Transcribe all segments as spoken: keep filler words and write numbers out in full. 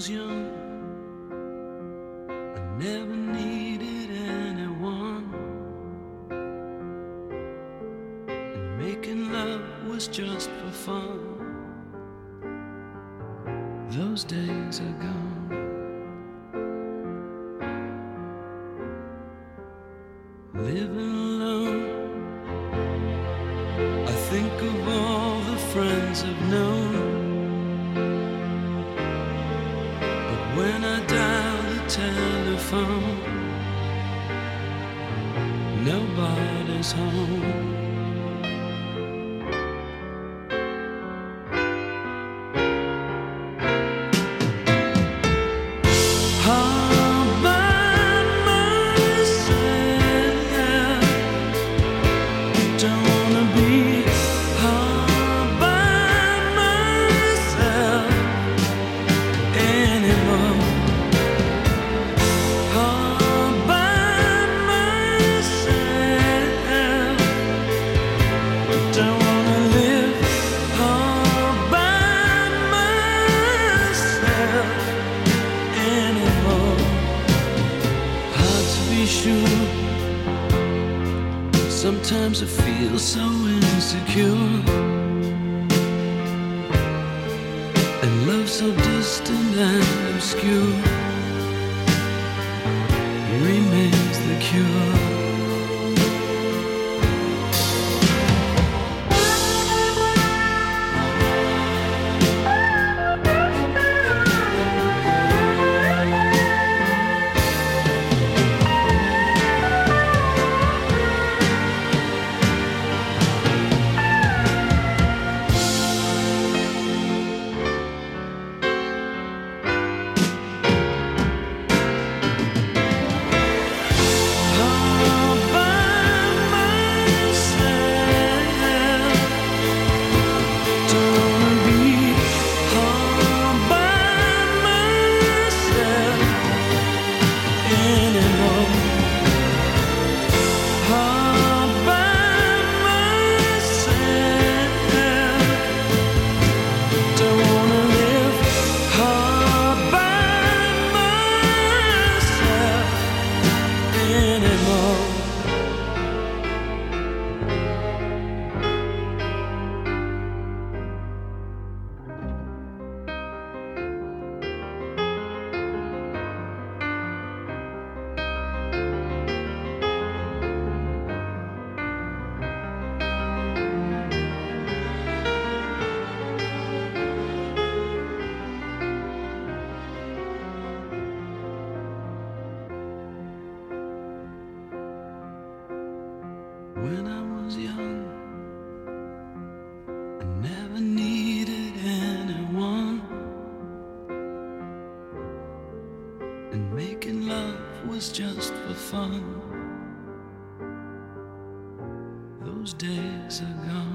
was young, I never needed anyone, and making love was just for fun. Those days are gone. Living alone, I think of all the friends I've known, but when I dial the telephone, nobody's home. Sometimes I feel so insecure, and love so distant and obscure remains the cure. When I was young, I never needed anyone, and making love was just for fun. Those days are gone.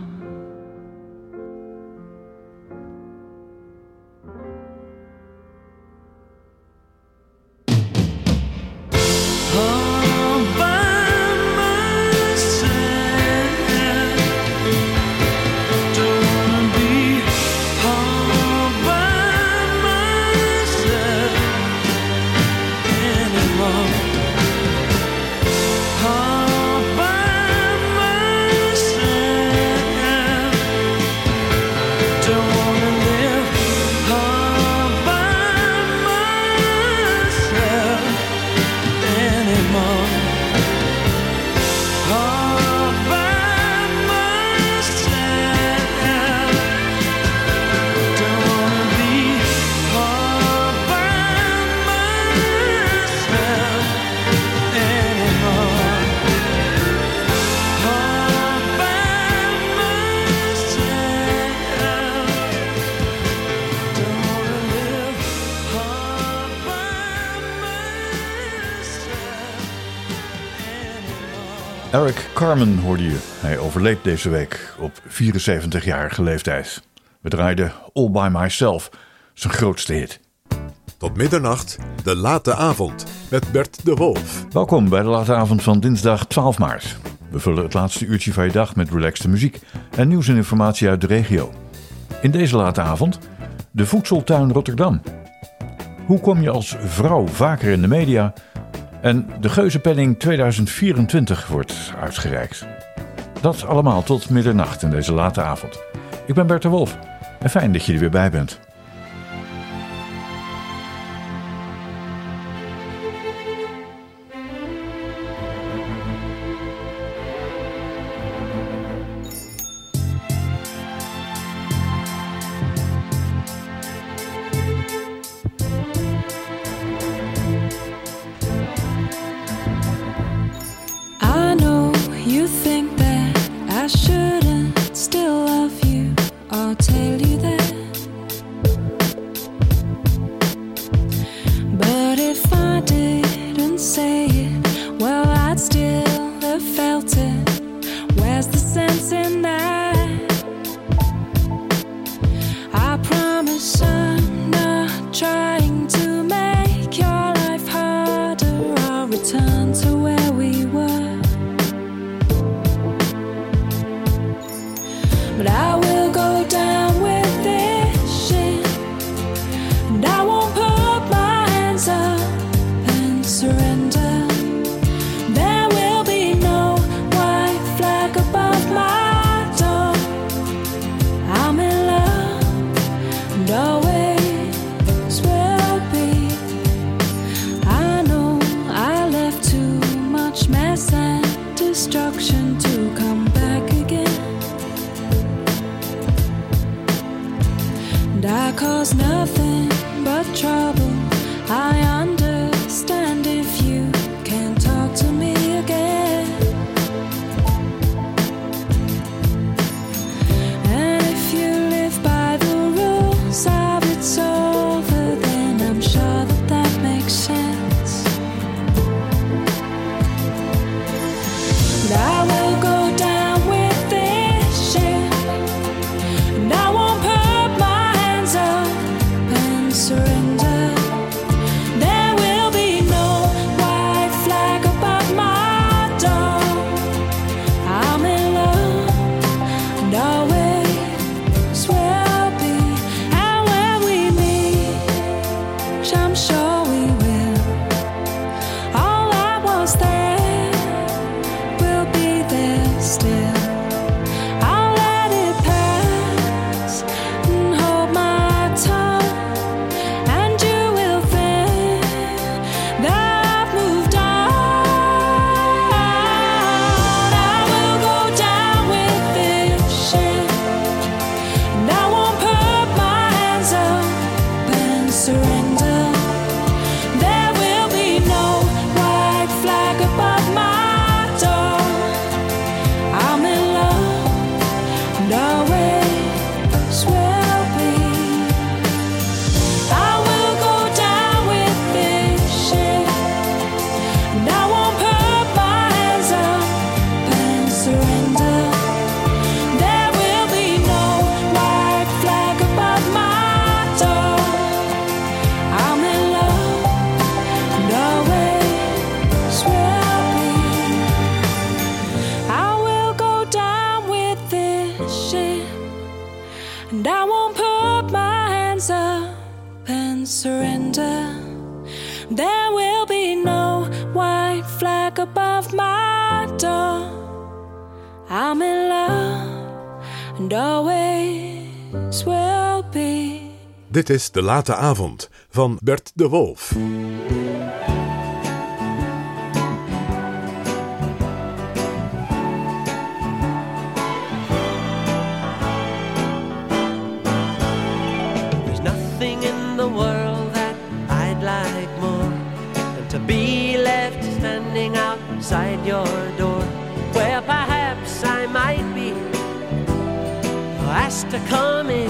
Eric Carmen hoorde je. Hij overleed deze week op vierenzeventigjarige leeftijd. We draaiden All By Myself, zijn grootste hit. Tot middernacht, de late avond, met Bert de Wolf. Welkom bij de late avond van dinsdag twaalf maart. We vullen het laatste uurtje van je dag met relaxte muziek en nieuws en informatie uit de regio. In deze late avond de Voedseltuin Rotterdam. Hoe kom je als vrouw vaker in de media? En de Geuzenpenning tweeduizend vierentwintig wordt uitgereikt. Dat allemaal tot middernacht in deze late avond. Ik ben Bert de Wolf en fijn dat je er weer bij bent. Dit is De Late Avond van Bert de Wolf. There's nothing in the world that I'd like more than to be left standing outside your door, where perhaps I might be asked to come in.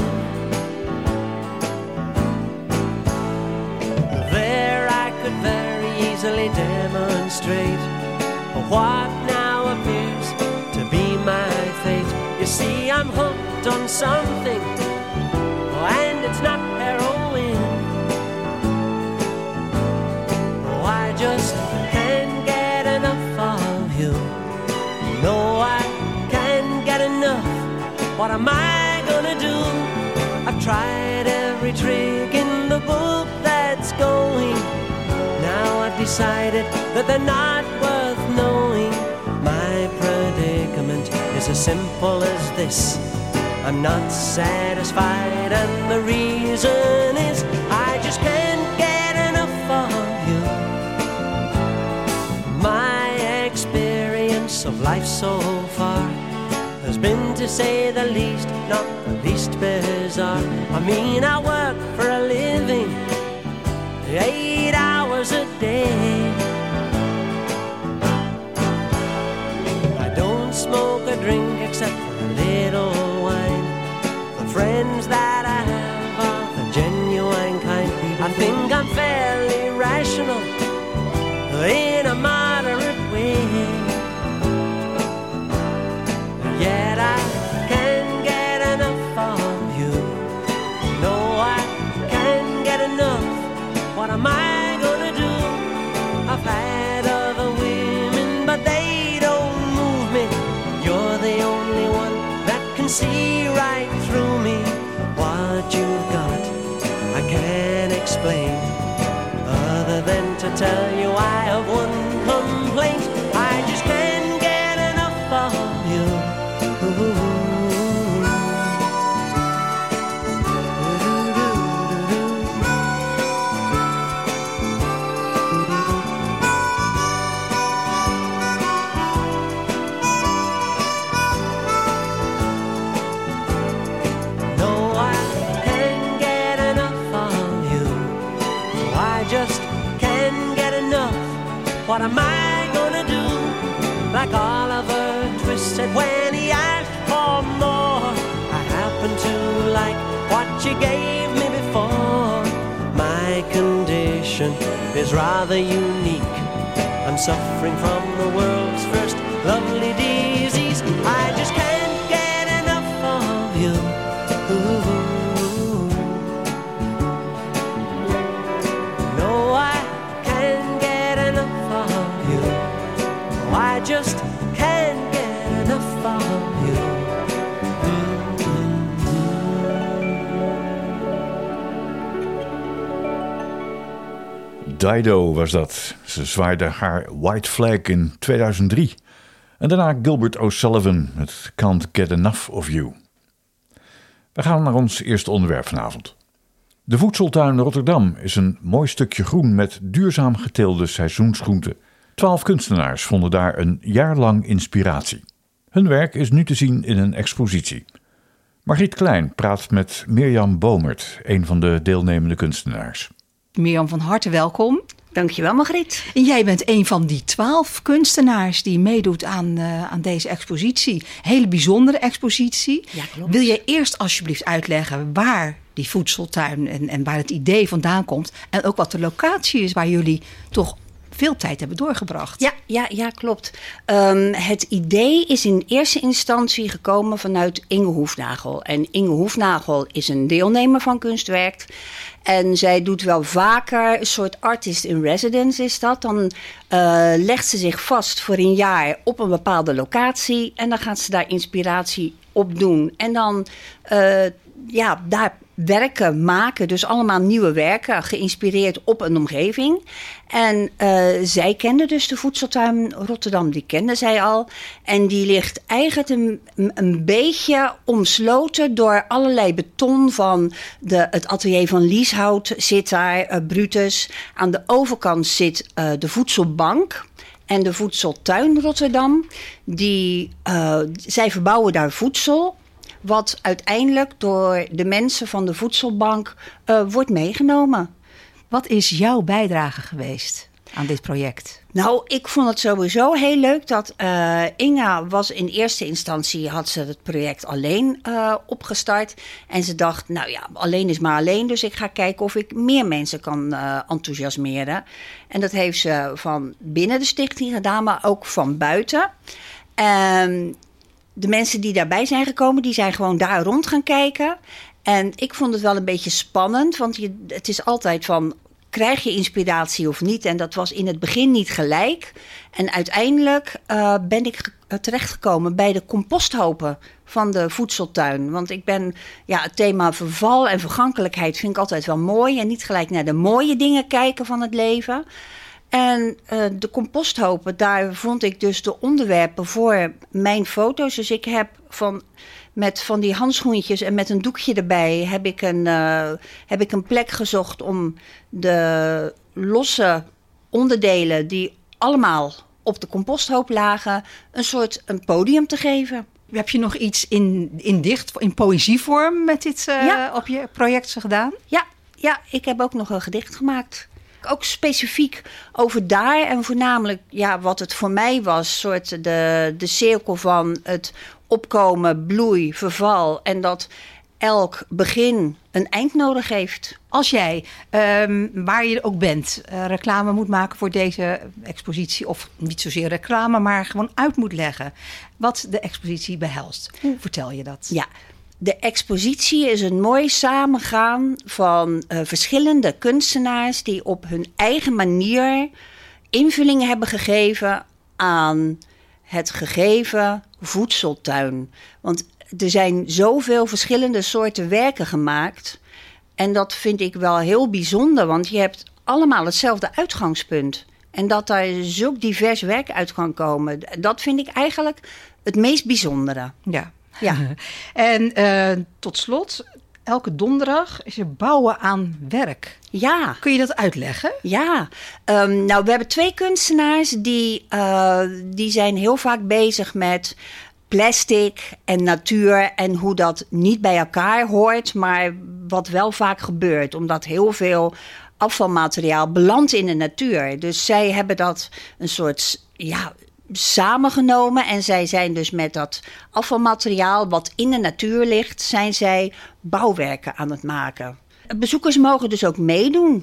Easily demonstrate what now appears to be my fate. You see, I'm hooked on something, and it's not heroin. Oh, I just can't get enough of you. No, I can't get enough. What am I gonna do? I've tried every trick in the book that's going. Now I've decided that they're not worth knowing. My predicament is as simple as this. I'm not satisfied, and the reason is I just can't get enough of you. My experience of life so far has been, to say the least, not the least bizarre. I mean, I work for a living, eight hours a day. I don't smoke or drink except for a little wine. The friends that I have are the genuine kind. I think I'm fairly rational in a moderate way. Yet I can't get enough of you. No, I can't get enough. What am I gonna do? I've had other women, but they don't move me. You're the only one that can see right through me. What you've got, I can't explain, other than to tell you I have one complaint. I just can't get enough of you. Ooh. What am I gonna do? Like Oliver Twist said when he asked for more, I happen to like what you gave me before. My condition is rather unique. I'm suffering from the world's first lovely disease. I just can't get enough of you. Ooh. No, I can't get enough of you. Oh, I just can't get enough of you. Dido was dat. Ze zwaaide haar White Flag in tweeduizend drie. En daarna Gilbert O'Sullivan met Can't Get Enough of You. We gaan naar ons eerste onderwerp vanavond. De Voedseltuin Rotterdam is een mooi stukje groen met duurzaam geteelde seizoensgroenten. Twaalf kunstenaars vonden daar een jaar lang inspiratie. Hun werk is nu te zien in een expositie. Margriet Klein praat met Mirjam Bomert, een van de deelnemende kunstenaars. Mirjam, van harte welkom. Dankjewel, Margriet. En jij bent een van die twaalf kunstenaars die meedoet aan, uh, aan deze expositie. Hele bijzondere expositie. Ja, klopt. Wil je eerst alsjeblieft uitleggen waar die voedseltuin en, en waar het idee vandaan komt? En ook wat de locatie is waar jullie toch veel tijd hebben doorgebracht. Ja, ja, ja klopt. Um, het idee is in eerste instantie gekomen vanuit Inge Hoefnagel. En Inge Hoefnagel is een deelnemer van Kunstwerk. En zij doet wel vaker een soort artist in residence is dat. Dan uh, legt ze zich vast voor een jaar op een bepaalde locatie. En dan gaat ze daar inspiratie op doen. En dan uh, ja, daar werken maken. Dus allemaal nieuwe werken, geïnspireerd op een omgeving. En uh, zij kende dus de Voedseltuin Rotterdam, die kende zij al. En die ligt eigenlijk een, een beetje omsloten door allerlei beton van de, het atelier van Lieshout zit daar, uh, Brutus. Aan de overkant zit uh, de Voedselbank en de Voedseltuin Rotterdam. Die, uh, zij verbouwen daar voedsel, wat uiteindelijk door de mensen van de Voedselbank uh, wordt meegenomen. Wat is jouw bijdrage geweest aan dit project? Nou, ik vond het sowieso heel leuk dat uh, Inga was in eerste instantie, had ze het project alleen uh, opgestart. En ze dacht, nou ja, alleen is maar alleen, dus ik ga kijken of ik meer mensen kan uh, enthousiasmeren. En dat heeft ze van binnen de stichting gedaan, maar ook van buiten. Um, de mensen die daarbij zijn gekomen, die zijn gewoon daar rond gaan kijken. En ik vond het wel een beetje spannend, want je, het is altijd van, krijg je inspiratie of niet? En dat was in het begin niet gelijk. En uiteindelijk uh, ben ik ge- terechtgekomen bij de composthopen van de voedseltuin. Want ik ben, ja, het thema verval en vergankelijkheid vind ik altijd wel mooi. En niet gelijk naar de mooie dingen kijken van het leven. En uh, de composthopen, daar vond ik dus de onderwerpen voor mijn foto's. Dus ik heb van, met van die handschoentjes en met een doekje erbij... heb ik een, uh, heb ik een plek gezocht om de losse onderdelen... die allemaal op de composthoop lagen, een soort een podium te geven. Heb je nog iets in, in dicht, in poëzievorm met dit uh, Ja. op je project gedaan? Ja, ja, ik heb ook nog een gedicht gemaakt. Ook specifiek over daar en voornamelijk ja, wat het voor mij was. Soort de, de cirkel van het opkomen, bloei, verval. En dat elk begin een eind nodig heeft. Als jij, um, waar je ook bent, uh, reclame moet maken voor deze expositie... of niet zozeer reclame, maar gewoon uit moet leggen... wat de expositie behelst. Hoe vertel je dat? Ja, de expositie is een mooi samengaan van uh, verschillende kunstenaars... die op hun eigen manier invulling hebben gegeven aan het gegeven voedseltuin. Want er zijn zoveel verschillende soorten werken gemaakt. En dat vind ik wel heel bijzonder, want je hebt allemaal hetzelfde uitgangspunt. En dat daar zulk divers werk uit kan komen, dat vind ik eigenlijk het meest bijzondere. Ja. Ja. En uh, tot slot, elke donderdag is er bouwen aan werk. Ja. Kun je dat uitleggen? Ja, um, nou we hebben twee kunstenaars die, uh, die zijn heel vaak bezig met plastic en natuur en hoe dat niet bij elkaar hoort, maar wat wel vaak gebeurt, omdat heel veel afvalmateriaal belandt in de natuur. Dus zij hebben dat een soort ja, samengenomen en zij zijn dus met dat afvalmateriaal wat in de natuur ligt, zijn zij bouwwerken aan het maken. Bezoekers mogen dus ook meedoen.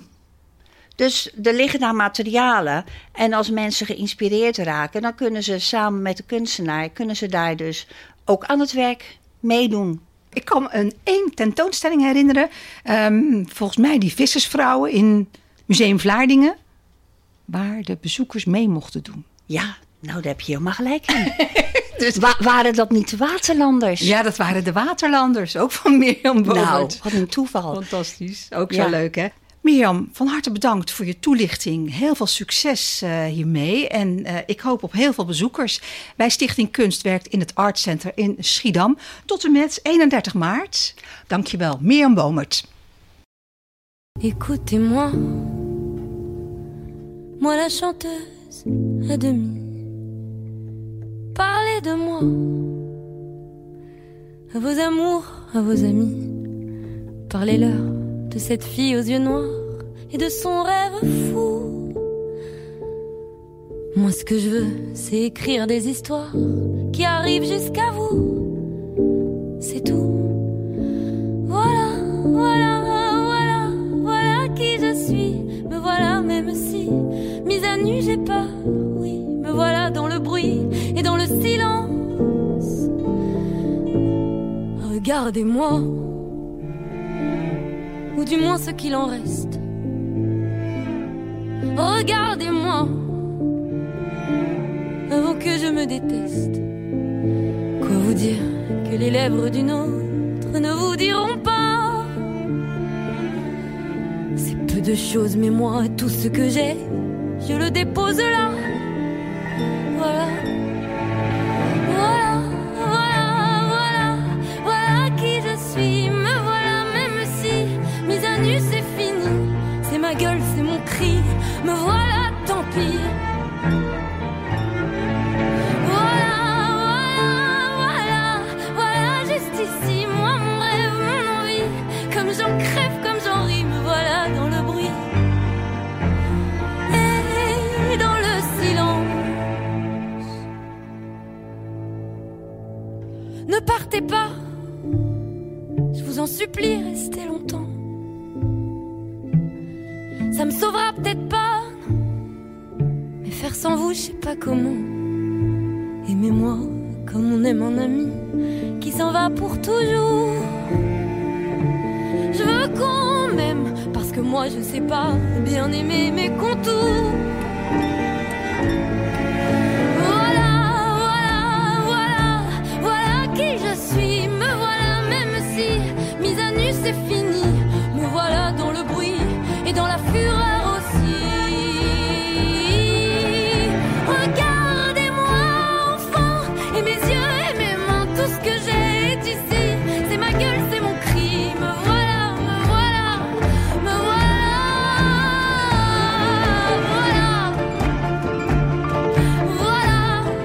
Dus er liggen daar materialen en als mensen geïnspireerd raken, dan kunnen ze samen met de kunstenaar, kunnen ze daar dus ook aan het werk meedoen. Ik kan me een één tentoonstelling herinneren, um, volgens mij die vissersvrouwen in Museum Vlaardingen, waar de bezoekers mee mochten doen. Ja, nou daar heb je helemaal gelijk in. Dus Wa- waren dat niet de waterlanders? Ja, dat waren de waterlanders, ook van Mirjam Boomert. Nou, wat een toeval. Fantastisch, ook Ja. zo leuk hè. Mirjam, van harte bedankt voor je toelichting. Heel veel succes uh, hiermee. En uh, ik hoop op heel veel bezoekers. Bij Stichting Kunst werkt in het Art Center in Schiedam. Tot en met eenendertig maart. Dankjewel, Mirjam Boomert. Écoutez-moi, moi la chanteuse à demi. Parlez de moi, à vos amours, à vos amis. Parlez-leur de cette fille aux yeux noirs et de son rêve fou. Moi ce que je veux, c'est écrire des histoires qui arrivent jusqu'à vous. C'est tout. Voilà, voilà, voilà, voilà qui je suis. Me voilà même si, mise à nu j'ai peur, oui. Me voilà dans le bruit et dans le silence. Regardez-moi, ou du moins ce qu'il en reste. Regardez-moi, avant que je me déteste. Quoi vous dire que les lèvres d'une autre ne vous diront pas? C'est peu de choses, mais moi, tout ce que j'ai, je le dépose là. Voilà. Voilà, voilà, voilà, voilà qui je suis. Me voilà même si, mise à nu c'est fini. C'est ma gueule, c'est mon cri. Me voilà, tant pis. Voilà, voilà, voilà, voilà, juste ici. Moi, mon rêve, mon envie. Comme j'en crève, comme j'en ris. Me voilà dans le bruit. Et dans le silence. Ne partez pas, je vous en supplie, restez longtemps. Ça me sauvera peut-être pas, non. Mais faire sans vous, je sais pas comment. Aimez-moi comme on aime un ami qui s'en va pour toujours. Je veux qu'on m'aime parce que moi moi je sais pas bien aimer mes contours. Voilà, voilà, voilà, voilà qui je suis. Me voilà même si mise à nu c'est fini. Me voilà dans le bruit et dans la fureur aussi. Regardez-moi enfant, et mes yeux et mes mains, tout ce que j'ai est ici. C'est ma gueule, c'est mon cri. Me voilà, me voilà, me voilà. Voilà, voilà,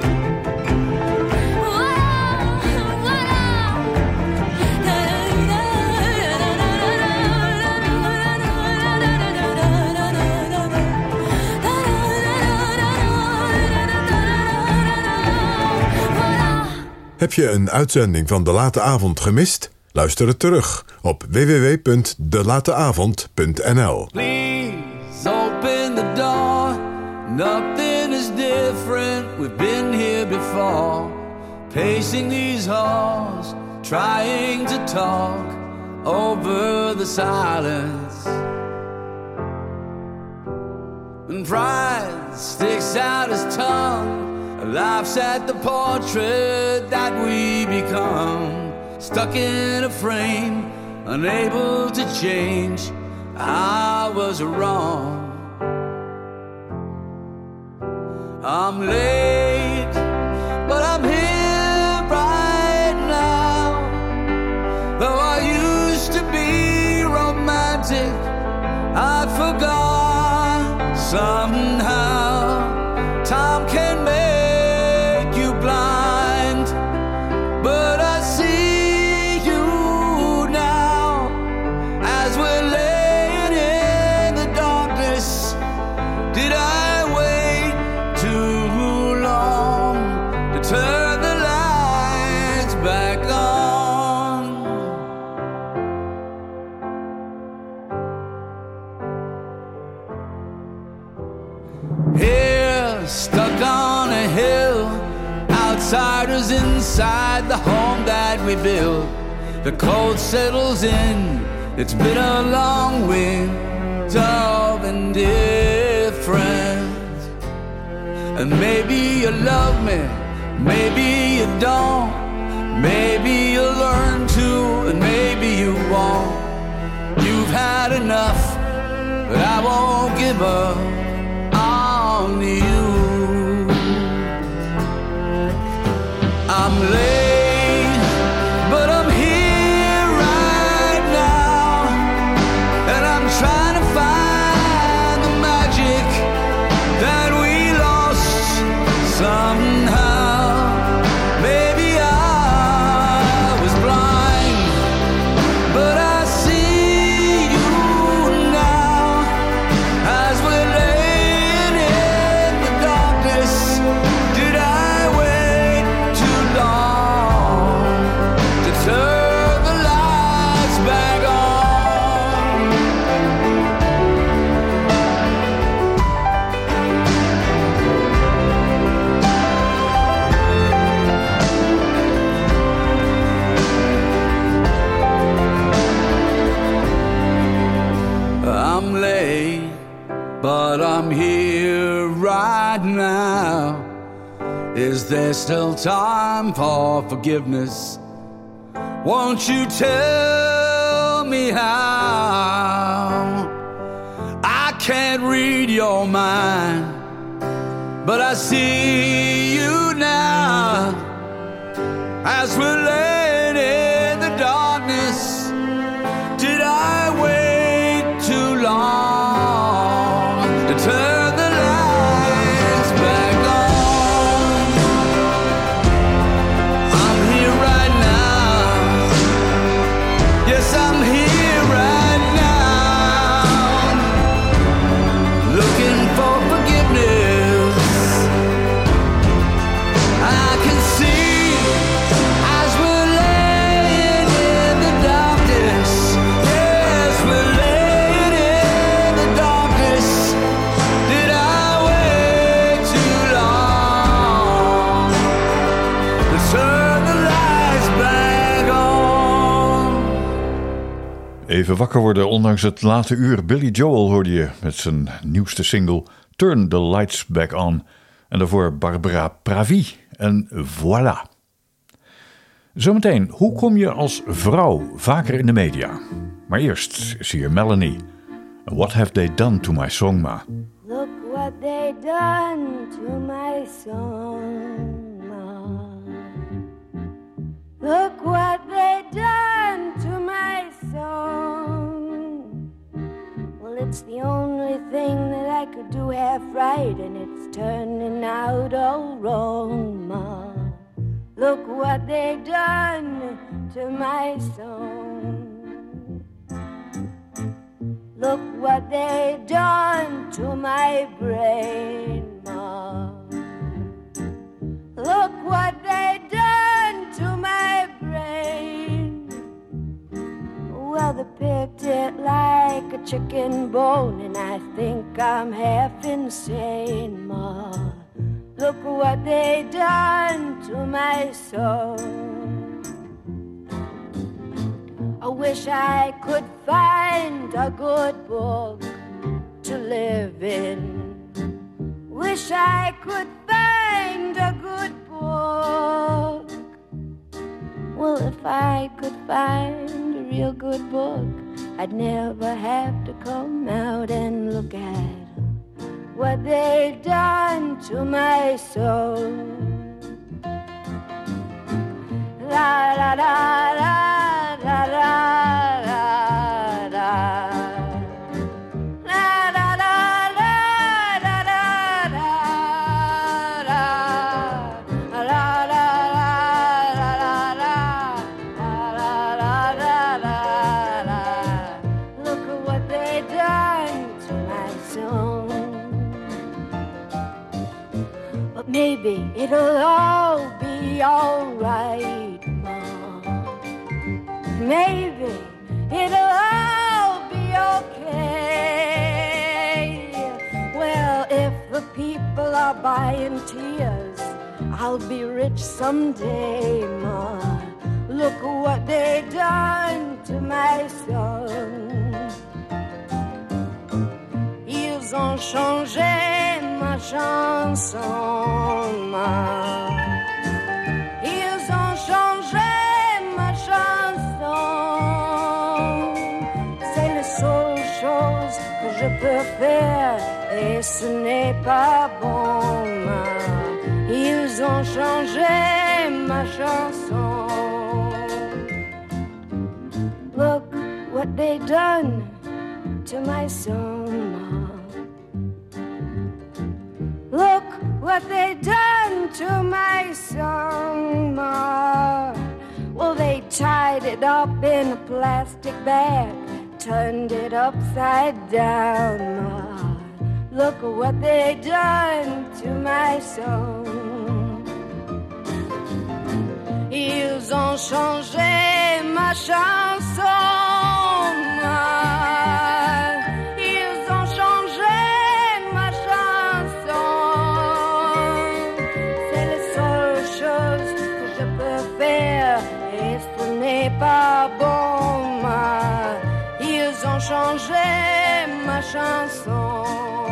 Heb je een uitzending van De Late Avond gemist? Luister het terug op w w w punt de late avond punt n l. Please open the door. Nothing is different. We've been here before. Pacing these halls, trying to talk over the silence. And pride sticks out his tongue, laughs at the portrait that we become. Stuck in a frame, unable to change. I was wrong. I'm late, but I'm here right now. Though I used to be romantic, I forgot somehow. Time can make you blind, but I see you now as we're laying in the darkness. Did I wait too long to turn the lights back on? Here, stuck on a hill, outsiders inside the home that we built. The cold settles in, it's been a long winter of indifference. And maybe you love me, maybe you don't. Maybe you'll learn to, and maybe you won't. You've had enough, but I won't give up on you. I'm late, but I'm here right now, and I'm trying to find the magic that we lost somehow. Maybe I was blind, but I see you now as we're laying in the darkness. Did I wait too long to turn the lights back on? I'm late, but I'm here right now. Is there still time for forgiveness? Won't you tell me how? I can't read your mind, but I see you now as we're laying in the darkness. Did I wait too long to turn the lights back on? I'm here right now. Yes, I'm here right now, looking for forgiveness. I can see as we Even wakker worden, ondanks het late uur. Billy Joel hoorde je met zijn nieuwste single Turn the Lights Back On. En daarvoor Barbara Pravi en Voilà. Zometeen, hoe kom je als vrouw vaker in de media? Maar eerst is hier Melanie. What have they done to my song, ma? Look what they done to my song, ma. Look what they done to my song. Well, it's the only thing that I could do half right, and it's turning out all wrong, ma. Look what they done to my song. Look what they done to my brain, ma. Look what they done to my brain. Well, they picked it like a chicken bone, and I think I'm half insane, ma. Look what they done to my soul. I wish I could find a good book to live in. Wish I could find a good book. Well, if I could find a real good book, I'd never have to come out and look at what they've done to my soul. La la la la la la la la. La la la la la la la la. La la la la la la la la la. Look at what they done to my song. But maybe it'll all be alright, Mom. Maybe it'll all be okay. Well, if the people are buying tears, I'll be rich someday, Ma. Look what they done to my son. Ils ont changé ma chanson, ma. Ils ont changé ma chanson. C'est la seule chose que je peux faire et ce n'est pas bon, ma. Ils ont changé ma chanson. Look what they done to my song, ma. Look what they done to my song, ma. Well, they tied it up in a plastic bag, turned it upside down, ma. Look what they done to my song. Ils ont changé ma chanson, ma. Ils ont changé ma chanson. C'est la seule chose que je peux faire et ce n'est pas bon, ma. Ils ont changé ma chanson.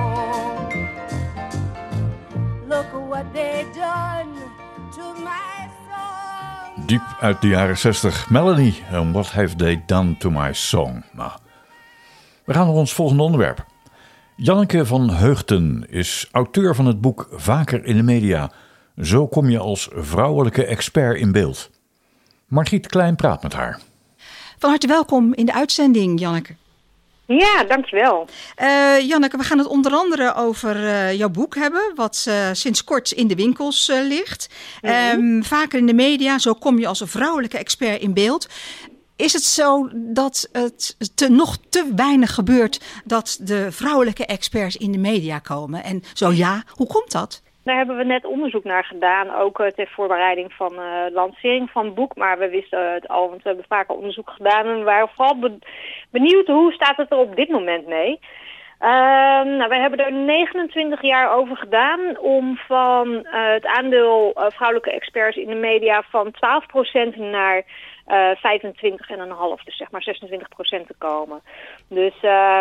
Look what they done to my song. Diep uit de jaren zestig. Melanie, and what have they done to my song? Nou, we gaan naar ons volgende onderwerp. Janneke van Heugten is auteur van het boek Vaker in de media. Zo kom je als vrouwelijke expert in beeld. Margriet Klein praat met haar. Van harte welkom in de uitzending, Janneke. Ja, dankjewel. Uh, Janneke, we gaan het onder andere over uh, jouw boek hebben, wat uh, sinds kort in de winkels uh, ligt. Mm-hmm. Um, vaker in de media, zo kom je als een vrouwelijke expert in beeld. Is het zo dat het te, nog te weinig gebeurt dat de vrouwelijke experts in de media komen? En zo ja, hoe komt dat? Daar hebben we net onderzoek naar gedaan, ook uh, ter voorbereiding van de uh, lancering van het boek. Maar we wisten het al, want we hebben vaker onderzoek gedaan en we waren vooral be- benieuwd hoe staat het er op dit moment mee. Uh, nou, wij hebben er negenentwintig jaar over gedaan om van uh, het aandeel uh, vrouwelijke experts in de media van twaalf procent naar uh, vijfentwintig komma vijf, dus zeg maar zesentwintig procent te komen. Dus, uh,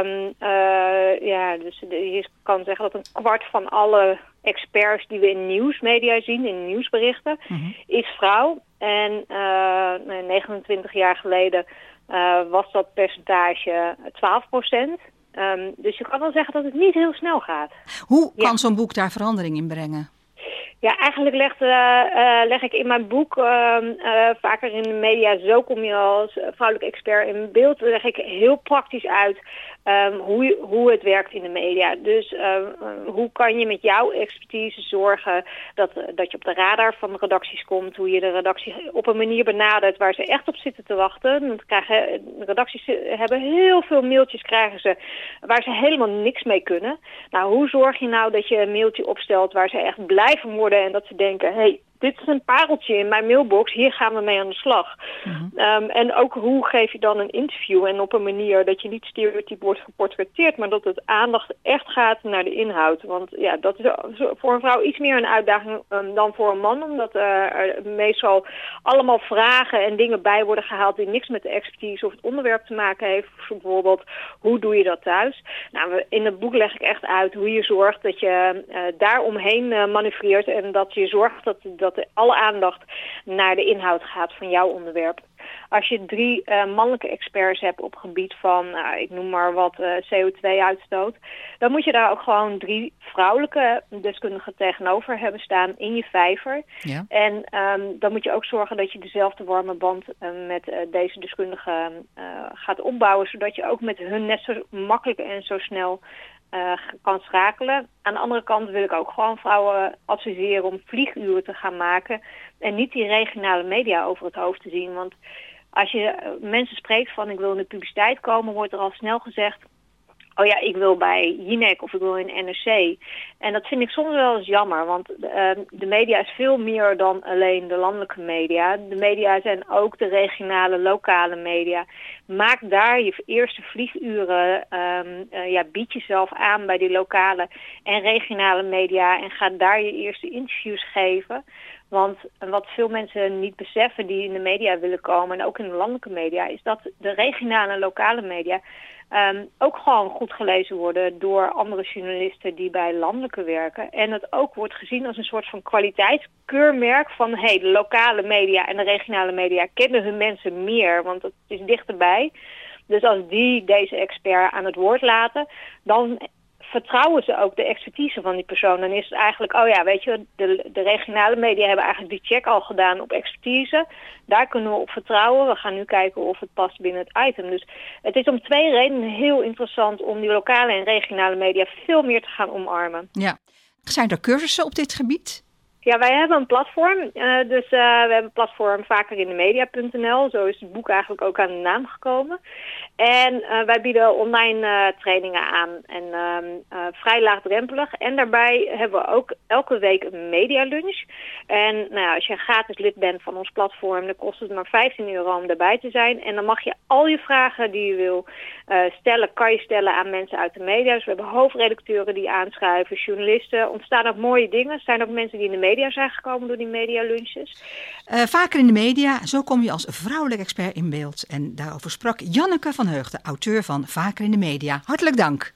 uh, ja, dus je kan zeggen dat een kwart van alle experts die we in nieuwsmedia zien, in nieuwsberichten, mm-hmm. is vrouw. En uh, negenentwintig jaar geleden uh, was dat percentage twaalf procent. Um, dus je kan wel zeggen dat het niet heel snel gaat. Hoe kan ja. zo'n boek daar verandering in brengen? Ja, eigenlijk leg, uh, uh, leg ik in mijn boek uh, uh, vaker in de media, zo kom je als vrouwelijke expert in beeld, leg ik heel praktisch uit um, hoe, je, hoe het werkt in de media. Dus uh, uh, hoe kan je met jouw expertise zorgen dat, uh, dat je op de radar van de redacties komt, hoe je de redactie op een manier benadert waar ze echt op zitten te wachten. Want krijgen, de redacties hebben heel veel mailtjes krijgen ze waar ze helemaal niks mee kunnen. Nou, hoe zorg je nou dat je een mailtje opstelt waar ze echt blij van worden en dat ze denken, hey, dit is een pareltje in mijn mailbox, hier gaan we mee aan de slag. Mm-hmm. Um, en ook hoe geef je dan een interview en op een manier dat je niet stereotyp wordt geportretteerd, maar dat het aandacht echt gaat naar de inhoud. Want ja, dat is voor een vrouw iets meer een uitdaging um, dan voor een man, omdat uh, er meestal allemaal vragen en dingen bij worden gehaald die niks met de expertise of het onderwerp te maken heeft. Bijvoorbeeld, hoe doe je dat thuis? Nou, in het boek leg ik echt uit hoe je zorgt dat je uh, daar omheen uh, manoeuvreert en dat je zorgt dat dat dat alle aandacht naar de inhoud gaat van jouw onderwerp. Als je drie uh, mannelijke experts hebt op gebied van, nou, ik noem maar wat, uh, C O twee uitstoot, dan moet je daar ook gewoon drie vrouwelijke deskundigen tegenover hebben staan in je vijver. Ja. En um, dan moet je ook zorgen dat je dezelfde warme band uh, met uh, deze deskundigen uh, gaat opbouwen, zodat je ook met hun net zo makkelijk en zo snel Uh, kan schakelen. Aan de andere kant wil ik ook gewoon vrouwen adviseren om vlieguren te gaan maken en niet die regionale media over het hoofd te zien. Want als je uh, mensen spreekt van ik wil in de publiciteit komen, wordt er al snel gezegd, oh ja, ik wil bij Jinek of ik wil in N R C. En dat vind ik soms wel eens jammer, want uh, de media is veel meer dan alleen de landelijke media. De media zijn ook de regionale, lokale media. Maak daar je eerste vlieguren, um, uh, ja, bied jezelf aan bij die lokale en regionale media en ga daar je eerste interviews geven. Want wat veel mensen niet beseffen die in de media willen komen, en ook in de landelijke media, is dat de regionale en lokale media Um, ook gewoon goed gelezen worden door andere journalisten die bij landelijke werken. En het ook wordt gezien als een soort van kwaliteitskeurmerk van hey, de lokale media en de regionale media kennen hun mensen meer, want het is dichterbij. Dus als die deze expert aan het woord laten, dan vertrouwen ze ook de expertise van die persoon. Dan is het eigenlijk, oh ja, weet je, de, de regionale media hebben eigenlijk die check al gedaan op expertise. Daar kunnen we op vertrouwen. We gaan nu kijken of het past binnen het item. Dus het is om twee redenen heel interessant om die lokale en regionale media veel meer te gaan omarmen. Ja. Zijn er cursussen op dit gebied? Ja, wij hebben een platform. Uh, dus uh, we hebben een platform vaker in de media punt n l. Zo is het boek eigenlijk ook aan de naam gekomen. En uh, wij bieden online uh, trainingen aan. En uh, uh, vrij laagdrempelig. En daarbij hebben we ook elke week een medialunch. En nou ja, als je een gratis lid bent van ons platform, dan kost het maar vijftien euro om daarbij te zijn. En dan mag je al je vragen die je wil uh, stellen, kan je stellen aan mensen uit de media. Dus we hebben hoofdredacteuren die aanschuiven, journalisten. Ontstaan ook mooie dingen. Er zijn ook mensen die in de media zijn gekomen door die medialunches. Uh, vaker in de media, zo kom je als vrouwelijk expert in beeld. En daarover sprak Janneke van Heugden, auteur van Vaker in de media. Hartelijk dank.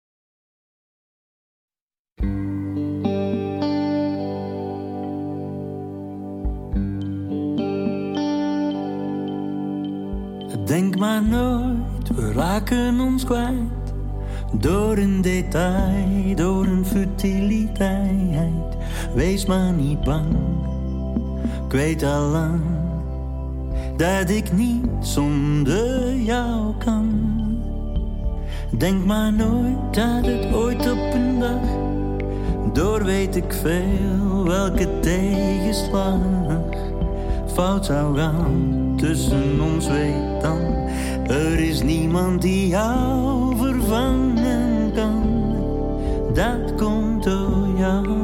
Denk maar nooit, we raken ons kwijt. Door een detail, door een futiliteit. Wees maar niet bang, ik weet al lang dat ik niet zonder jou kan. Denk maar nooit dat het ooit op een dag, door weet ik veel welke tegenslag, fout zou gaan tussen ons, weet dan. Er is niemand die jou vervangen kan. Dat komt door jou.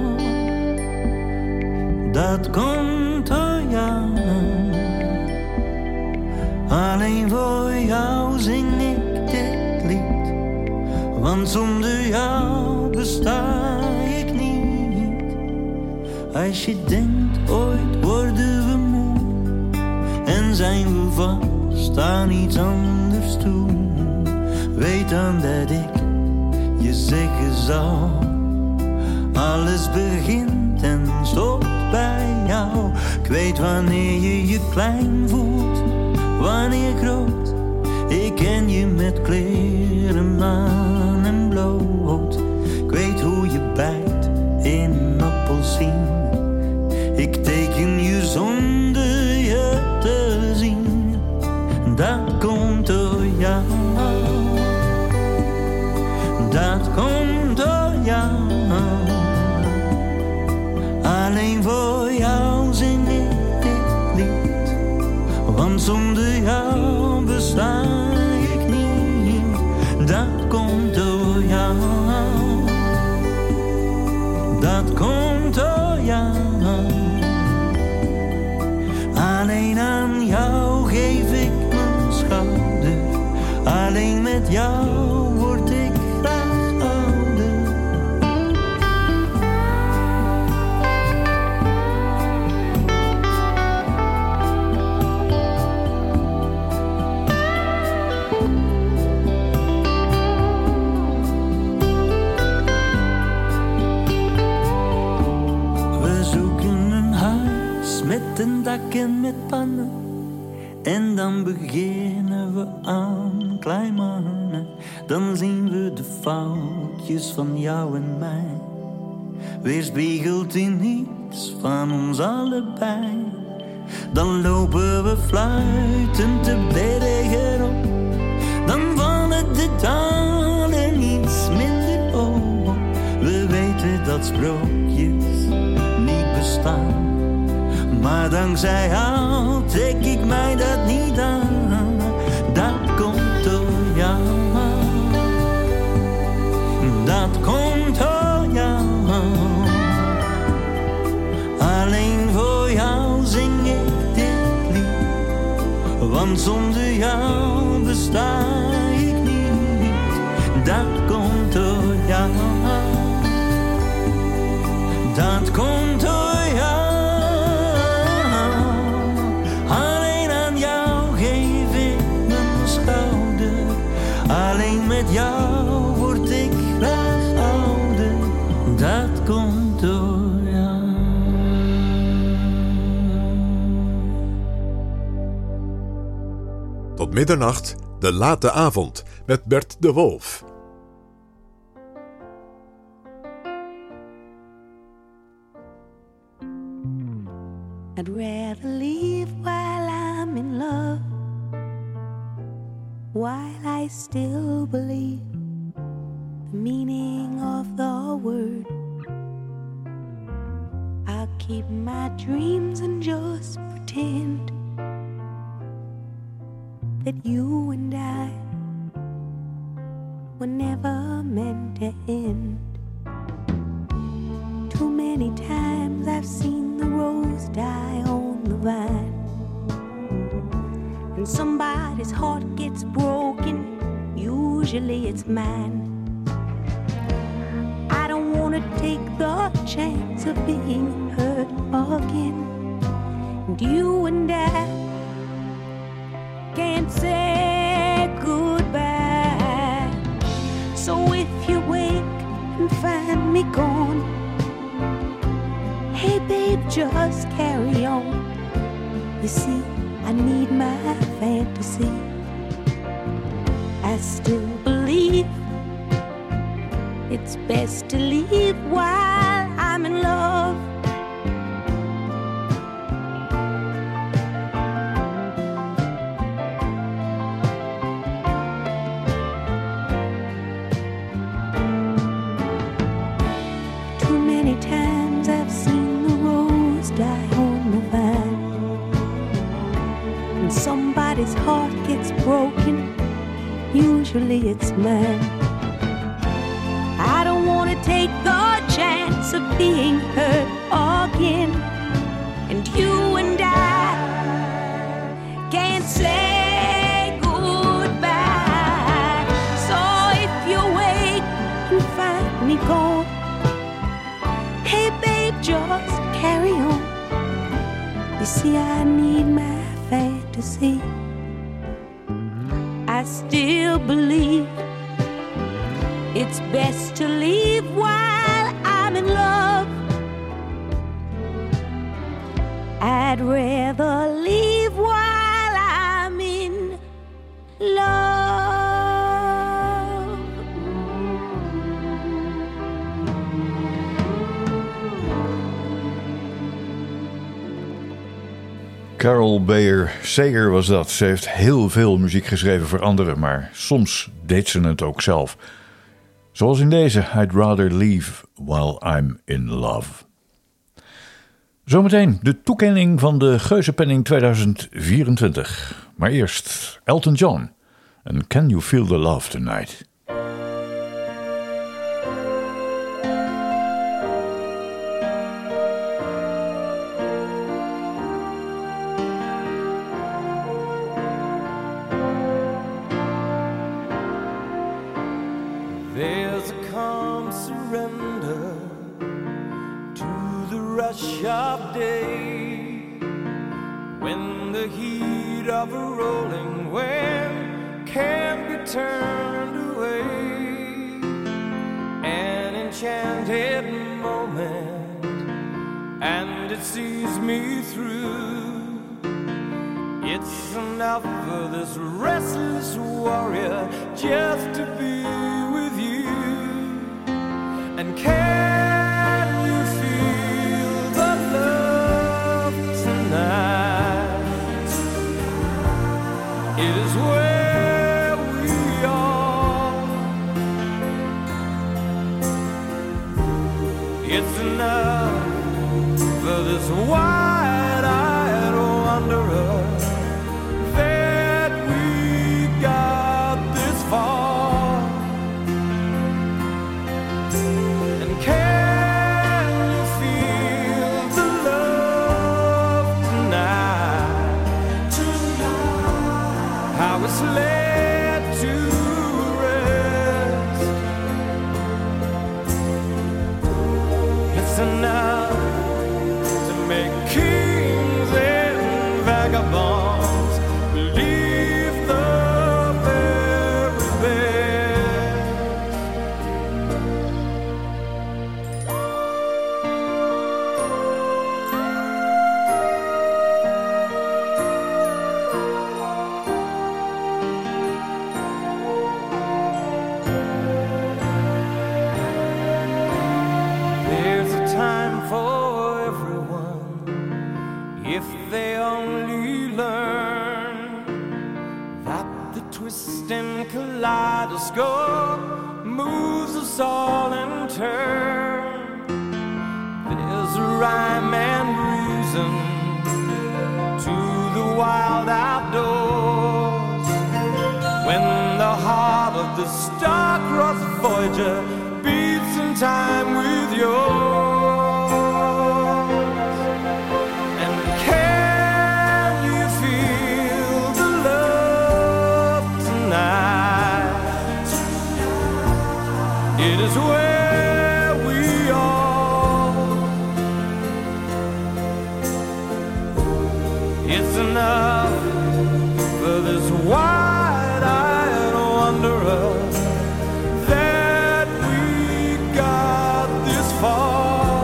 Dat komt door jou. Alleen voor jou zing ik dit lied. want zonder jou besta ik niet. Als je denkt, ooit worden we moe en zijn we vast aan iets anders toe, weet dan dat ik je zeggen zal, alles begint en stopt bij jou. Ik weet wanneer je je klein voelt, wanneer groot. Ik ken je met kleren, maan en bloot. Ik weet hoe je bijt in een appelsien. Ik teken je zonder je te zien. Dat komt door jou. Dat komt door jou. Alleen voor jou zing ik dit lied, want zonder jou besta ik niet. Dat komt door jou. Dat komt door jou. Alleen aan jou geef ik mijn schouder. Alleen met jou word ik graag ouder. We zoeken een huis met een dak en met pannen. En dan beginnen we aan klein mannen. Dan zien we de foutjes van jou en mij, weerspiegeld in iets van ons allebei. Dan lopen we fluitend de bergen op, dan vallen de dalen iets minder op. We weten dat sprookjes niet bestaan, maar dankzij jou trek ik mij dat niet aan. Dat komt door jou. Dat komt door jou. Alleen voor jou zing ik dit lied, want zonder jou besta ik niet. Dat komt door jou. Dat komt door jou. Alleen met jou word ik graag ouder. Dat komt door jou. Tot middernacht, de late avond met Bert de Wolf. I'd rather leave while I'm in love, while I still believe the meaning of the word. I'll keep my dreams and just pretend that you and I were never meant to end. Too many times I've seen the rose die on the vine, and somebody's heart gets broken, usually it's mine. I don't wanna take the chance of being hurt again, and you and I can't say goodbye. So if you wake and find me gone, hey babe, just carry on. You see, I need my fantasy. I still believe it's best to leave while I'm in love. Too many times I've seen the rose die on the vine, and somebody's heart gets broken, usually it's mine. I don't wanna take the chance of being hurt again, and you and I can't say goodbye. So if you wake see, I need my fantasy. I still believe it's best to leave while I'm in love. I'd rather leave while I'm in love. Carol Bayer Sager was dat. Ze heeft heel veel muziek geschreven voor anderen, maar soms deed ze het ook zelf. Zoals in deze I'd Rather Leave While I'm in Love. Zometeen de toekenning van de Geuzenpenning tweeduizend vierentwintig. Maar eerst Elton John en Can You Feel the Love Tonight? There's a calm surrender to the rush of day, when the heat of a rolling wave can't be turned away. An enchanted moment, and it sees me through. It's enough for this restless warrior just to be with you. And can you feel the love tonight? It is where we are. It's enough for this wide-eyed wanderer that we got this far. And can you feel the love tonight? Tonight, how it's laid to rest. It's enough to make kings and vagabonds believe the very best. There's a time for everyone if they only learn that the twisting kaleidoscope moves us all in turn. There's a rhyme and reason to the wild outdoors, when the heart of the star-crossed Voyager beats in time with yours. And can you feel the love tonight? It is where we are. It's enough for this wide-eyed wanderer that we got this far.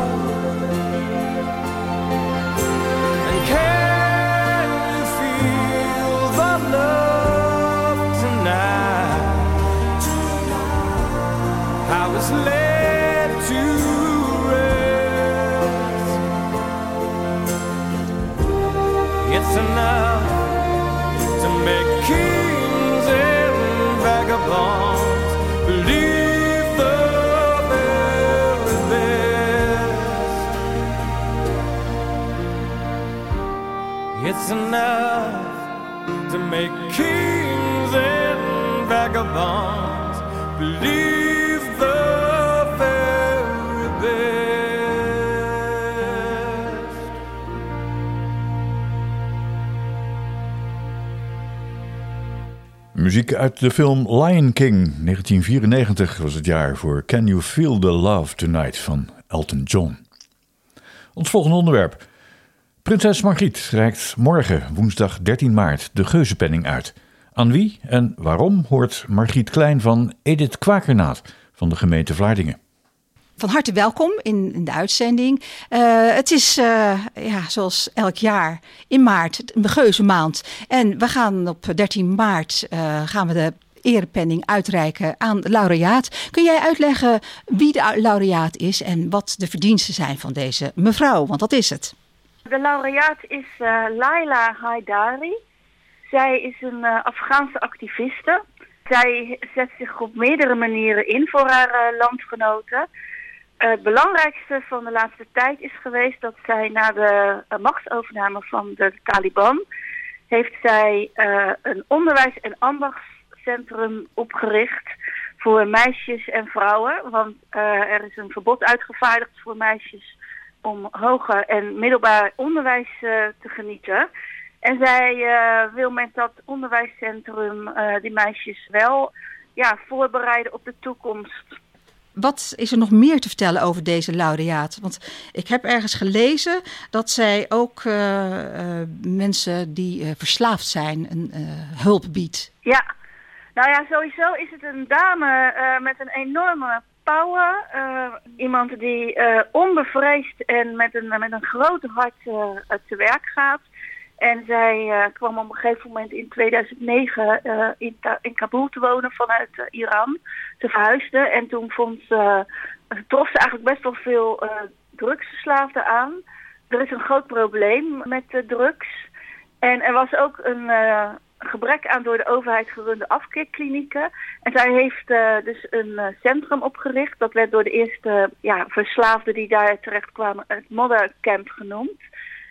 And can you feel the love tonight? How it's laid to rest. It's enough to make kings and vagabonds believe the very best. It's enough to make kings and vagabonds believe the very best. Muziek uit de film Lion King. negentien vierennegentig was het jaar voor Can You Feel the Love Tonight van Elton John. Ons volgende onderwerp. Prinses Margriet reikt morgen, woensdag dertien maart, de Geuzenpenning uit. Aan wie en waarom hoort Margriet Klein van Edith Kwakernaat van de gemeente Vlaardingen. Van harte welkom in, in de uitzending. Uh, het is, uh, ja, zoals elk jaar, in maart, de Geuzenmaand. En we gaan op dertien maart uh, gaan we de erepenning uitreiken aan de laureaat. Kun jij uitleggen wie de laureaat is en wat de verdiensten zijn van deze mevrouw? Want dat is het. De laureaat is uh, Laila Haidari. Zij is een uh, Afghaanse activiste. Zij zet zich op meerdere manieren in voor haar uh, landgenoten. Uh, het belangrijkste van de laatste tijd is geweest dat zij na de uh, machtsovername van de Taliban heeft zij uh, een onderwijs- en ambachtscentrum opgericht voor meisjes en vrouwen. Want uh, er is een verbod uitgevaardigd voor meisjes om hoger en middelbaar onderwijs uh, te genieten. En zij uh, wil met dat onderwijscentrum uh, die meisjes wel ja, voorbereiden op de toekomst. Wat is er nog meer te vertellen over deze laureaat? Want ik heb ergens gelezen dat zij ook uh, uh, mensen die uh, verslaafd zijn een uh, hulp biedt. Ja, nou ja, sowieso is het een dame uh, met een enorme power. Uh, iemand die uh, onbevreesd en met een, met een groot hart uh, te werk gaat. En zij uh, kwam op een gegeven moment in tweeduizend negen uh, in, Ta- in Kabul te wonen vanuit uh, Iran. Ze verhuisde en toen vond ze, uh, trof ze eigenlijk best wel veel uh, drugsverslaafden aan. Er is een groot probleem met uh, drugs. En er was ook een uh, gebrek aan door de overheid gerunde afkeerklinieken. En zij heeft uh, dus een uh, centrum opgericht. Dat werd door de eerste ja, verslaafden die daar terecht kwamen het Mother Camp genoemd.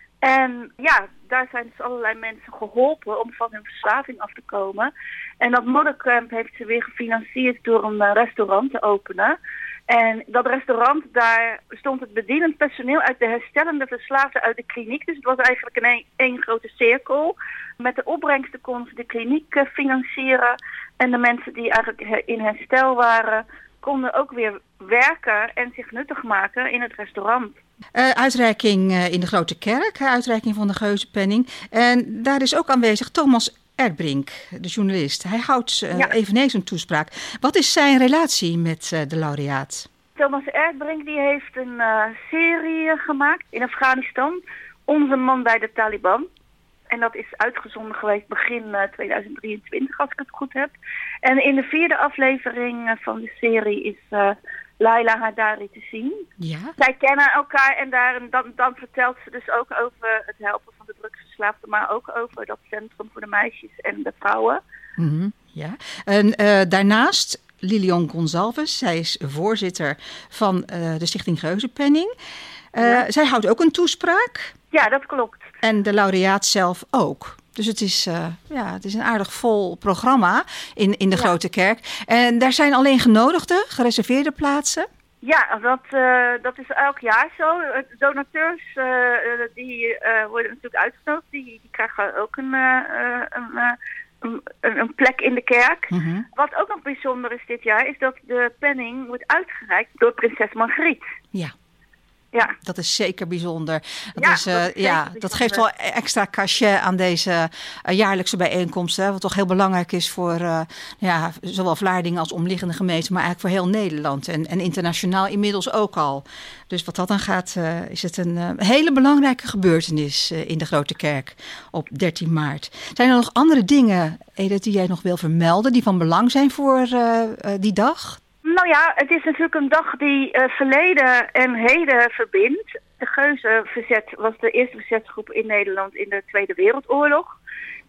En ja, daar zijn dus allerlei mensen geholpen om van hun verslaving af te komen. En dat Moddercamp heeft ze weer gefinancierd door een uh, restaurant te openen. En dat restaurant, daar stond het bedienend personeel uit de herstellende verslaafden uit de kliniek. Dus het was eigenlijk een één grote cirkel. Met de opbrengsten konden ze de kliniek uh, financieren. En de mensen die eigenlijk in herstel waren, konden ook weer werken en zich nuttig maken in het restaurant. Uh, uitreiking uh, in de Grote Kerk, uitreiking van de Geuzenpenning. En daar is ook aanwezig Thomas Erdbrink, de journalist. Hij houdt uh, ja. eveneens een toespraak. Wat is zijn relatie met uh, de laureaat? Thomas Erdbrink die heeft een uh, serie gemaakt in Afghanistan. Onze man bij de Taliban. En dat is uitgezonden geweest begin uh, tweeduizend drieëntwintig, als ik het goed heb. En in de vierde aflevering uh, van de serie is Uh, Laila Haidari te zien. Ja. Zij kennen elkaar en daar, dan, dan vertelt ze dus ook over het helpen van de drugsverslaafden, maar ook over dat centrum voor de meisjes en de vrouwen. Mm-hmm, ja. En uh, daarnaast Lilian Gonzalves, zij is voorzitter van uh, de Stichting Geuzenpenning. Uh, ja. Zij houdt ook een toespraak. Ja, dat klopt. En de laureaat zelf ook. Dus het is, uh, ja, het is een aardig vol programma in, in de ja. Grote Kerk. En daar zijn alleen genodigden, gereserveerde plaatsen. Ja, dat, uh, dat is elk jaar zo. Donateurs uh, die uh, worden natuurlijk uitgenodigd. Die, die krijgen ook een, uh, een, uh, een, een plek in de kerk. Mm-hmm. Wat ook nog bijzonder is dit jaar, is dat de penning wordt uitgereikt door prinses Margriet. Ja. Ja. Dat is zeker bijzonder. Dat, ja, is, uh, dat, is ja, dat geeft wel extra cachet aan deze uh, jaarlijkse bijeenkomsten. Hè, wat toch heel belangrijk is voor uh, ja, zowel Vlaardingen als omliggende gemeenten, maar eigenlijk voor heel Nederland. En, en internationaal inmiddels ook al. Dus wat dat dan gaat, uh, is het een uh, hele belangrijke gebeurtenis uh, in de Grote Kerk op dertien maart. Zijn er nog andere dingen, Edith, die jij nog wil vermelden, die van belang zijn voor uh, uh, die dag? Nou ja, het is natuurlijk een dag die uh, verleden en heden verbindt. De Geuzenverzet was de eerste verzetsgroep in Nederland in de Tweede Wereldoorlog.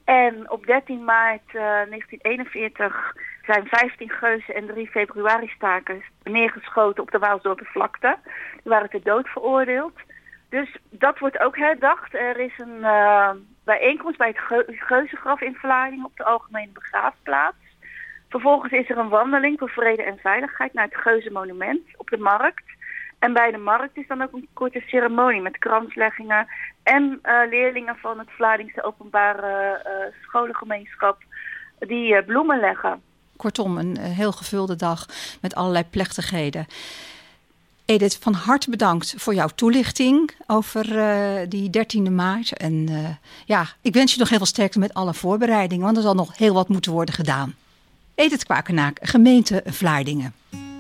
En op dertien maart uh, negentien eenenveertig zijn vijftien geuzen en drie februaristakers neergeschoten op de Waalsdorpervlakte. Die waren ter dood veroordeeld. Dus dat wordt ook herdacht. Er is een uh, bijeenkomst bij het Ge- Geuzengraf in Vlaardingen op de Algemene Begraafplaats. Vervolgens is er een wandeling voor vrede en veiligheid naar het Geuzenmonument op de markt. En bij de markt is dan ook een korte ceremonie met kransleggingen en uh, leerlingen van het Vlaardingse openbare uh, scholengemeenschap die uh, bloemen leggen. Kortom, een heel gevulde dag met allerlei plechtigheden. Edith, van harte bedankt voor jouw toelichting over uh, die dertiende maart. En uh, ja, ik wens je nog heel veel sterkte met alle voorbereidingen, want er zal nog heel wat moeten worden gedaan. Edith Kwakenaak, gemeente Vlaardingen.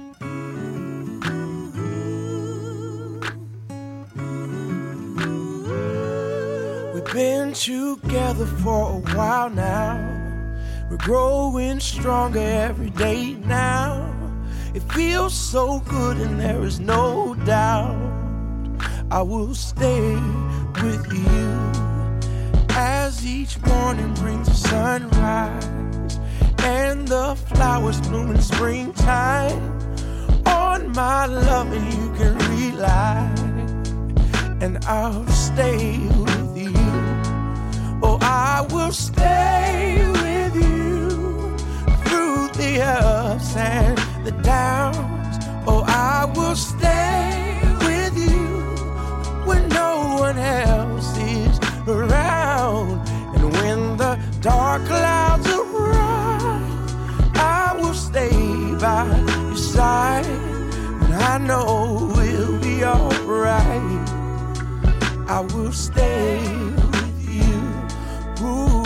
We've been together for a while now. We're growing stronger every day now. It feels so good and there is no doubt I will stay with you as each morning brings the sunrise and the flowers bloom in springtime. On my love and you can rely, and I'll stay with you. Oh, I will stay with you through the ups and the downs. Oh, I will stay with you when no one else is around. And when the dark clouds arise, I will stay by your side, and I know we'll be alright. I will stay with you. Ooh.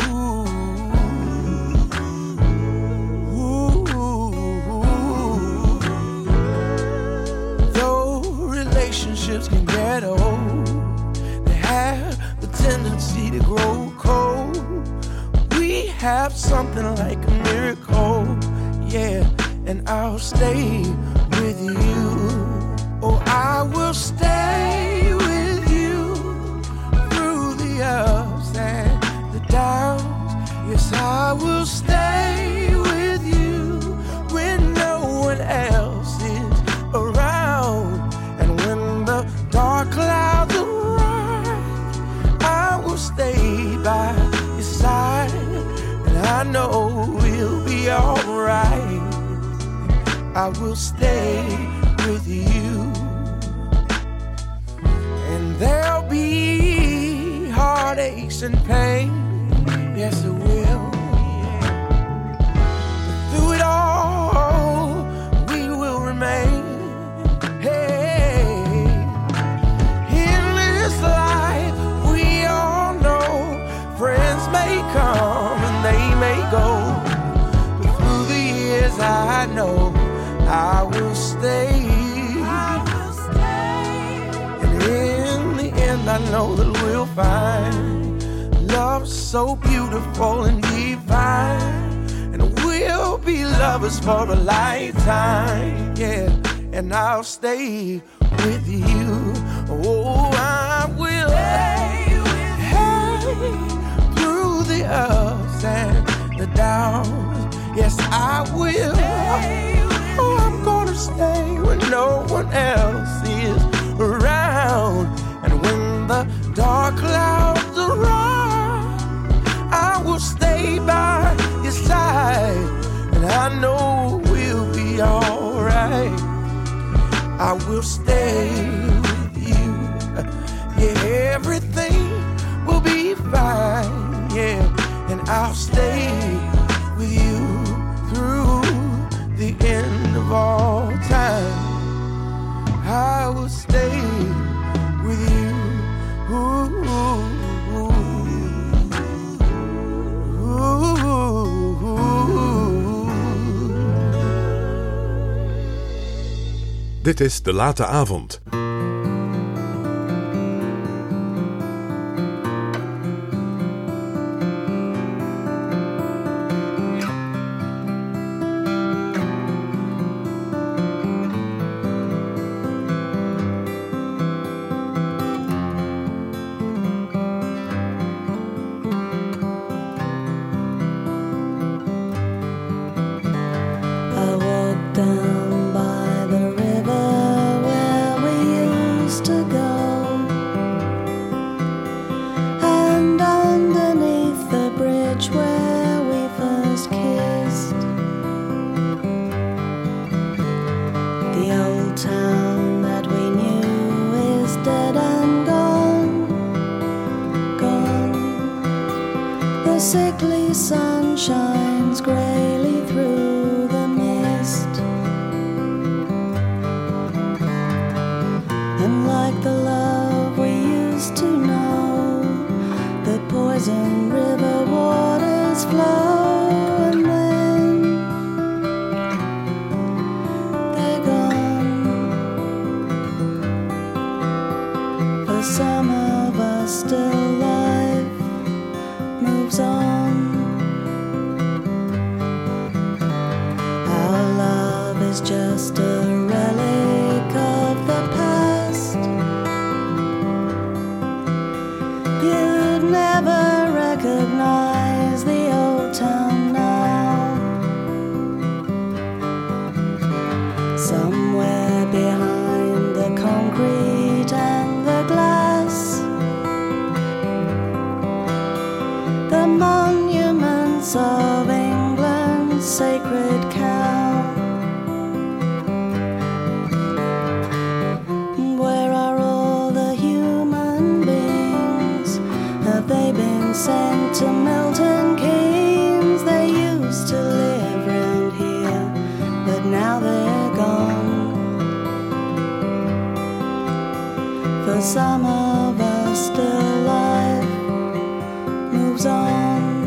Relationships can get old, they have the tendency to grow cold. We have something like a miracle, yeah, and I'll stay with you. Oh, I will stay with you through the ups and the downs. Yes, I will stay with you when no one else is around. Dark clouds arise, I will stay by your side, and I know we'll be alright. I will stay with you, and there'll be heartaches and pain, yes it will, but through it all we will remain. Come and they may go, but through the years I know I will stay. I will stay. And in the end I know that we'll find love so beautiful and divine, and we'll be lovers for a lifetime, yeah, and I'll stay with you. Oh, I will stay with you. The ups and the downs, yes I will. Oh, I'm gonna stay when no one else is around, and when the dark clouds arise, I will stay by your side, and I know we'll be alright. I will stay with you, yeah, everything will be fine. Yeah, and I'll stay with you through the end of all time. I will stay with you. Ooh, ooh, ooh, ooh. Dit is De Late Avond. Down by the river where we used to go. sickly sun shines greyly through the mist. just a relic of the past. You'd never recognize the old town now. Somewhere behind the concrete and the glass, the monuments of England's sacred cow. Where are all the human beings? Have they been sent to Milton Keynes? They used to live round here, but now they're gone. For some of us still life moves on.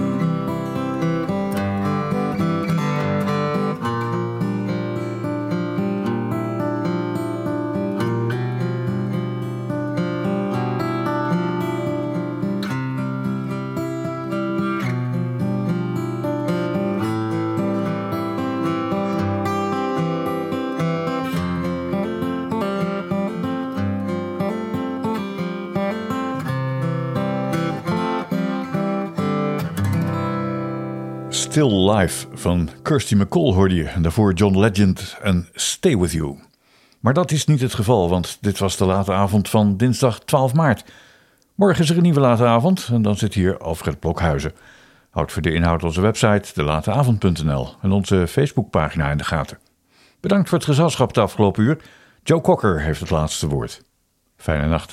Still Life van Kirsty MacColl hoorde je. En daarvoor John Legend en Stay With You. Maar dat is niet het geval, want dit was de late avond van dinsdag twaalf maart. Morgen is er een nieuwe late avond en dan zit hier Alfred Blokhuizen. Houd voor de inhoud onze website de late avond punt n l en onze Facebookpagina in de gaten. Bedankt voor het gezelschap het afgelopen uur. Joe Cocker heeft het laatste woord. Fijne nacht.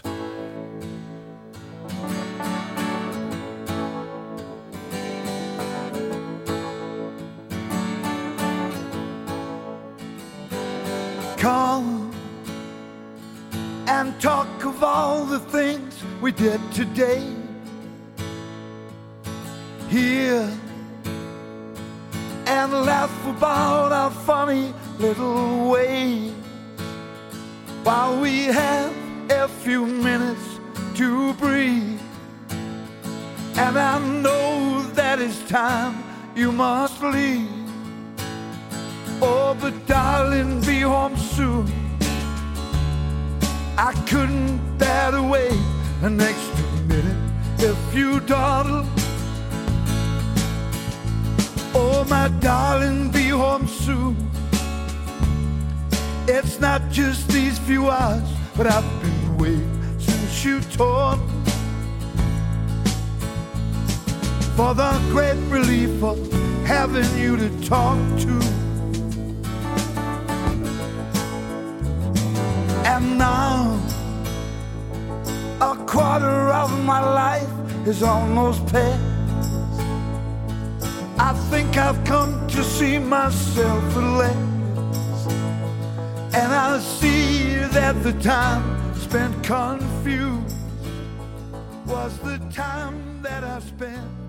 Come and talk of all the things we did today. Here and laugh about our funny little ways while we have a few minutes to breathe. And I know that it's time you must leave. Oh, but darling, be home soon. I couldn't bear to wait an extra minute if you dawdle. Oh, my darling, be home soon. It's not just these few hours, but I've been waiting since you told me. For the great relief of having you to talk to. And now, a quarter of my life is almost past. I think I've come to see myself at last. And I see that the time spent confused was the time that I spent